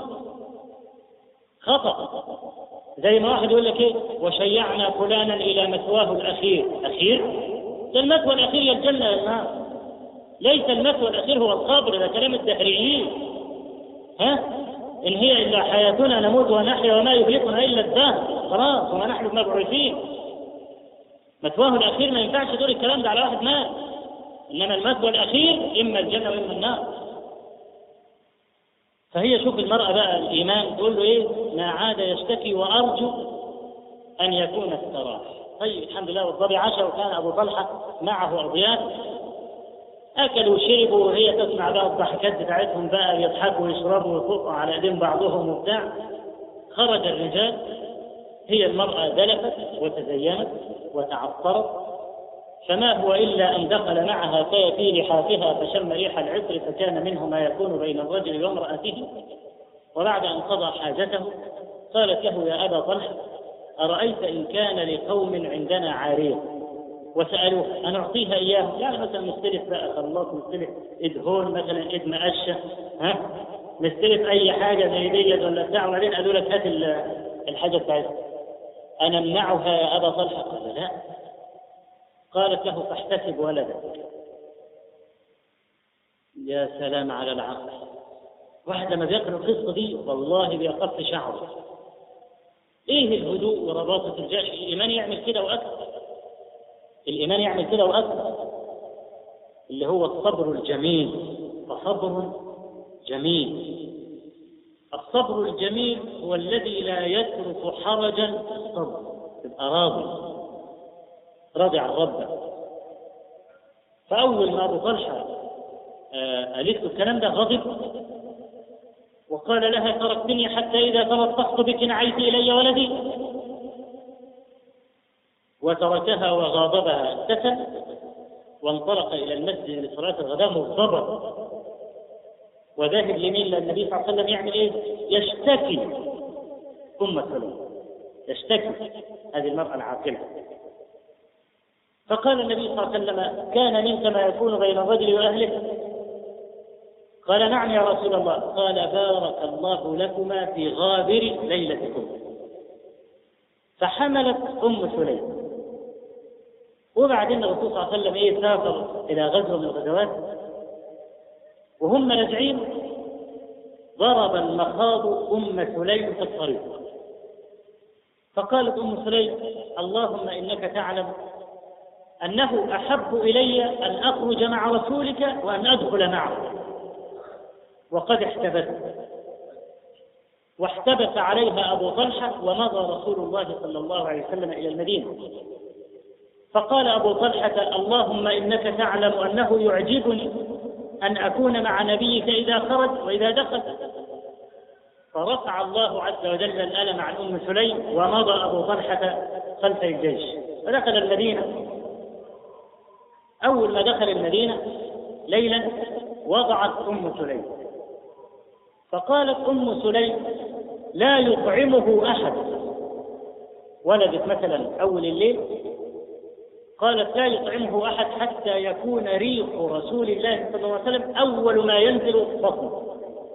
خطأ. زي ما واحد يقول لك ايه، وشيعنا فلانا الى مثواه الاخير. اخير؟ ده المثوى الاخير يا الجنه يا النار. ليس المثوى الاخير هو القبر، ده كلام الدهريين. ها؟ ان هي الا حياتنا نموت ونحيا وما يهلكنا الا الدهر. خلاص، وما نحن بمبعوثين. مثواه الاخير ما ينفعش تقول الكلام ده على واحد مات. انما المثوى الاخير اما الجنه واما النار. فهي شوف المرأة بقى الإيمان تقول له إيه، ما عاد يشتكي وأرجو أن يكون استراح. طيب الحمد لله، والضبي عشاء، وكان أبو طلحة معه أضياف، أكلوا وشربوا، وهي تسمع بقى الضحكات بتاعتهم بقى، يضحكوا ويشربوا ويفوقوا على أيدين بعضهم وبتاع. خرج الرجال، هي المرأة دلفت وتزينت وتعطرت، فما هو إلا أن دخل معها في لحافها فشم ريح العطر، فكان منه ما يكون بين الرجل وامرأته. وبعد أن قضى حاجته قالت له يا أبا طلحة أرأيت إن كان لقوم عندنا عارية وسألوه أن أعطيها إياه، يعني مثلا نستلف بقى خلاص، نستلف إدهون مثلا، إد مقشة، ها نستلف أي حاجة زي ديت ولا بتاع، وبعدين قالوا لك هات الحاجة بتاعتها، أنا أمنعها يا أبا طلحة؟ قال لا. قالت له فاحتسب ولدك. يا سلام على العقل. واحد لما بيقرأ القصة دي والله بيقف شعره. ايه الهدوء ورباطة الجأش؟ الإيمان يعمل كده وأكثر. الإيمان يعمل كده وأكثر، اللي هو الصبر الجميل. فصبر جميل. الصبر الجميل هو الذي لا يترك حرجا الصبر، تبقى راضي راضي عن ربك. فأول ما أبو طلحة قالت له الكلام ده غضب، وقال لها تركتني حتى إذا تلطخت بك نعيت إلي ولدي، وتركها وغاضبها ابتسم وانطلق إلى المسجد لصلاة الغداء مغضبا وذاهب يمين للنبي صلى الله عليه وسلم يعمل إيه؟ يشتكي أم سلمة، يشتكي هذه المرأة العاقلة. فقال النبي صلى الله عليه وسلم كان منك ما يكون بين الرجل وأهله؟ قال نعم يا رسول الله. قال بارك الله لكما في غابر ليلتكم. فحملت أم سليم. وبعدين الرسول صلى الله عليه وسلم إيه سافر إلى غزوة من الغزوات، وهم راجعين ضرب المخاض أم سليم في الطريق. فقالت أم سليم اللهم إنك تعلم أنه أحب إلي أن أخرج مع رسولك وأن أدخل معه، وقد احتبست. واحتبس عليها أبو طلحة ومضى رسول الله صلى الله عليه وسلم إلى المدينة. فقال أبو طلحة اللهم إنك تعلم أنه يعجبني أن أكون مع نبيك إذا خرج وإذا دخل. فرفع الله عز وجل الألم عن أم سليم ومضى أبو طلحة خلف الجيش فدخل المدينة. أول ما دخل المدينة ليلا وضعت أم سليم، فقالت أم سليم لا يطعمه أحد. ولدت مثلا أول الليل قالت لا يطعمه أحد حتى يكون ريح رسول الله صلى الله عليه وسلم أول ما ينزل بطنه.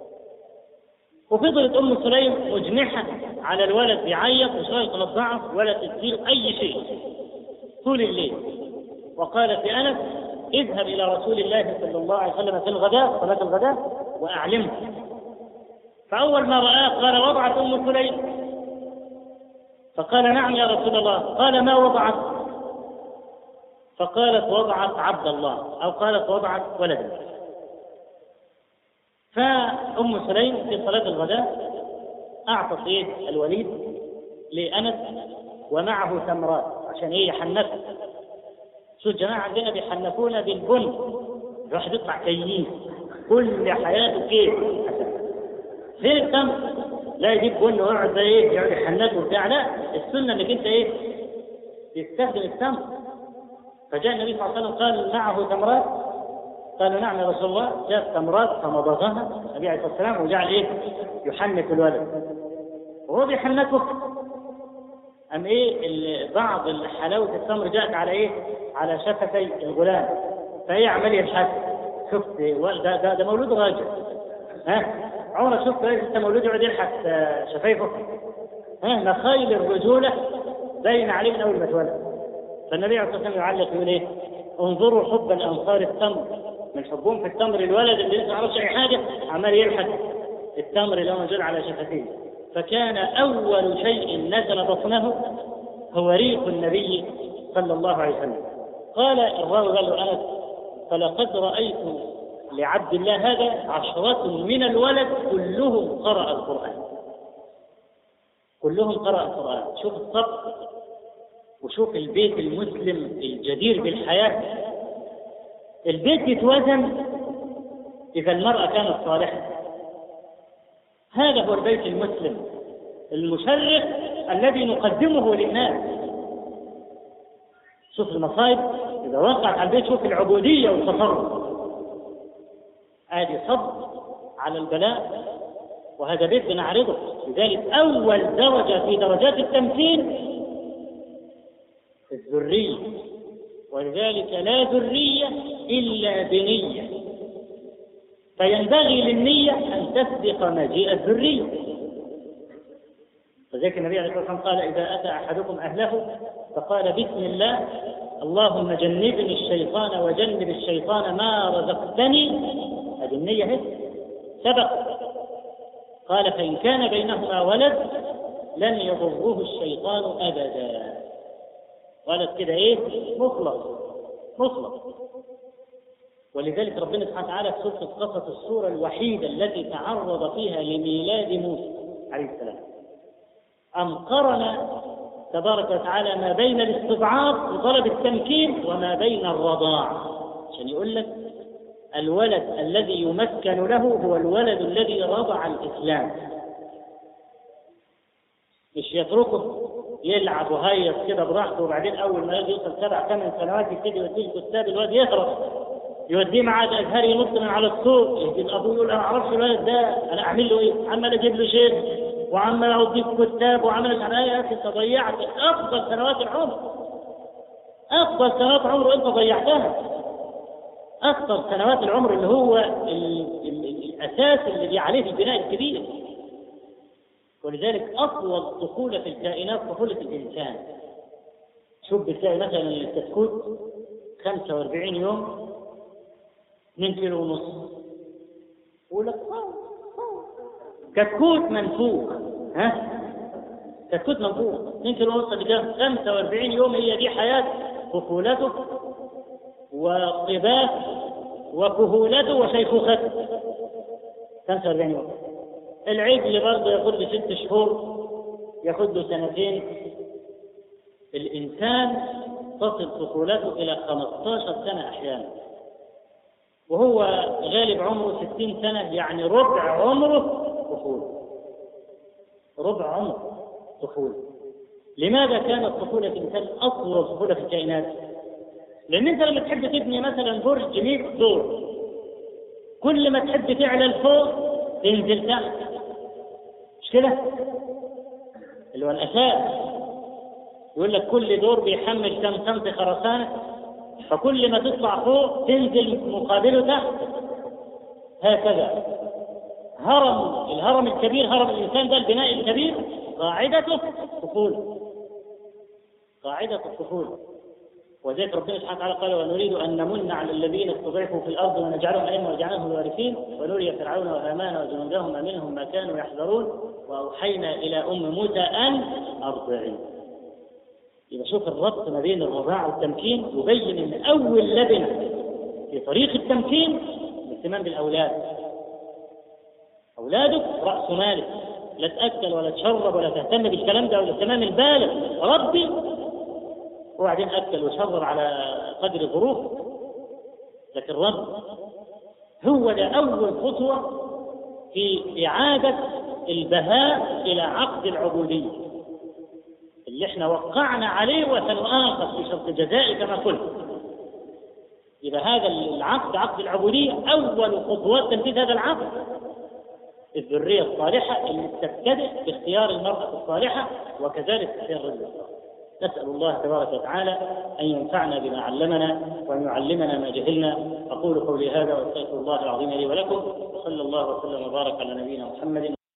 وفضلت أم سليم مجنحة على الولد يعيط وشوية تلضعه ولا تديله أي شيء طول الليل. وقالت لأنس اذهب إلى رسول الله صلى الله عليه وسلم في الغداء صلاة الغداء وأعلمه. فأول ما رآه قال وضعت أم سليم. فقال نعم يا رسول الله. قال ما وضعت؟ فقالت وضعت عبد الله، أو قالت وضعت ولدا. فأم سليم في صلاة الغداء أعطت إيه الوليد لأنس ومعه تمرات عشان إيه يحنكوا. شو الجماعة عندنا بيحنكونا بالبن، الواحد يطلع كيس كل حياته كيف فين التمر؟ لا يجيب بن ويقعد زي ايه يقعد يحنكه وبتاع. لا، السنة انك انت ايه تستخدم التمر. فجاء النبي صلى الله عليه وسلم قال معه تمرات، قالوا نعم يا رسول الله. جاء تمرات فمضغها النبي عليه الصلاة والسلام وجعل ايه يحنك الولد، وهو بيحنكه أم إيه بعض حلاوة التمر جاءت على إيه على شفتي الغلام، فهي عمال يضحك. شفت ده ده, ده مولود راجل، ها عمرك شفت انت مولود يقعد يضحك شفايفه؟ ها نخيل الرجولة باين عليه من أول ما اتولد. فالنبي عليه الصلاة والسلام يعلق يقول إيه انظروا حب الأنصار التمر، من حبهم في التمر الولد اللي لسه ما يعرفش أي حاجة عمال يضحك التمر اللي هو موجود على شفتيه. فكان أول شيء نزل بطنه هو ريق النبي صلى الله عليه وسلم. قال الراوي قال له أنس فلقد رأيت لعبد الله هذا عشرة من الولد كلهم قرأ القرآن، كلهم قرأ القرآن. شوف الصبر وشوف البيت المسلم الجدير بالحياة. البيت يتوزن إذا المرأة كانت صالحة. هذا هو البيت المسلم المشرف الذي نقدمه للناس. شوف المصائب إذا وقعت على البيت، شوف العبودية والتصرف. هذه صبر على البلاء، وهذا بيت بنعرضه. لذلك أول درجة في درجات التمثيل الذرية، ولذلك لا ذرية إلا بنية، فينبغي للنية أن تسبق مجيء الذرية. فذلك النبي عليه الصلاة والسلام قال إذا أتى أحدكم أهله فقال بسم الله اللهم جنبني الشيطان وجنب الشيطان ما رزقتني، هذه النية هي سبق. قال فإن كان بينهما ولد لن يضره الشيطان أبدا. ولد كده إيه مخلص مخلص. ولذلك ربنا سبحانه وتعالى في سورة القصص السورة الوحيدة التي تعرض فيها لميلاد موسى عليه السلام أم قرن تبارك وتعالى ما بين الاستضعاف وطلب التمكين وما بين الرضاع، عشان يقول لك الولد الذي يمكن له هو الولد الذي رضع الإسلام، مش يتركه يلعب وهيص كده براحته وبعدين أول ما يوصل سبع ثمان سنوات يبتدي يوديه الكتاب الواد يهرب، يوديه معاد أزهر ينط من على السوق، يجي الأبو يقول أنا أعرفش الولد ده أنا أعمل له إيه؟ عمال أجيب له شيخ وعمال أوديه كتاب وعمال أنا يا أخي أنت ضيعت أفضل سنوات العمر، أفضل سنوات عمره أنت ضيعتها. أكثر سنوات العمر اللي هو الأساس الذي عليه البناء الكبير. ولذلك أطول طفولة في الكائنات طفولة الإنسان. شوف بتلاقي مثلا الكتكوت خمسة وأربعين يوم اثنين كيلو ونص، يقول لك كتكوت منفوخ، ها كتكوت منفوخ اثنين كيلو ونص بجاه خمسة وأربعين يوم، هي دي حياة طفولته وطباخ وكهولته وشيخوخته خمسة وأربعين يوم. العجل برضه ياخد له ست شهور ياخد له سنتين. الإنسان تصل طفولته إلى خمسة عشر سنة أحيانا، وهو غالب عمره ستين سنة، يعني ربع عمره طفولة، ربع عمره طفولة. لماذا كانت طفولة الإنسان أطول طفولة في الكائنات؟ لأن أنت لما تحب تبني مثلا برج مئة دور، كل ما تحب تعلى الفوق تنزل تحت، مش كده؟ اللي هو الأساس. يقول لك كل دور بيحمل كم سنتي خرسانة، فكل ما تطلع فوق تنزل مقابله تحت. هكذا هرم الهرم الكبير، هرم الإنسان ده البناء الكبير قاعدته الطفولة، قاعدة الطفولة. وذلك ربنا سبحانه وتعالى قال ونريد أن نمن على الذين استضعفوا في الأرض ونجعلهم أئمة ونجعلهم الوارثين ونري فرعون وهامان وجنودهما منهم ما كانوا يحذرون وأوحينا إلى أم موسى أن أرضعي. إذا شوف الربط ما بين الرضاعة والتمكين يبين أن أول لبنة في طريق التمكين الاهتمام بالأولاد. أولادك رأس مالك، لا تأكل ولا تشرب ولا تهتم بالكلام ده والاهتمام البالغ، ربي وبعدين أكل وشرب على قدر الظروف. لكن الرب هو ده أول خطوة في إعادة البهاء إلى عقد العبودية اللي احنا وقعنا عليه وسنؤاخذ في شرط الجزاء كما قلت. إذا هذا العقد عقد العبودية أول خطوات تنفيذ هذا العقد الذرية الصالحة اللي تبتدئ باختيار المرأة الصالحة وكذلك اختيار الرجل الصالح. نسأل الله تبارك وتعالى أن ينفعنا بما علمنا وأن يعلمنا ما جهلنا. أقول قولي هذا وأستغفر الله العظيم لي ولكم، وصلى الله وسلم وبارك على نبينا محمد.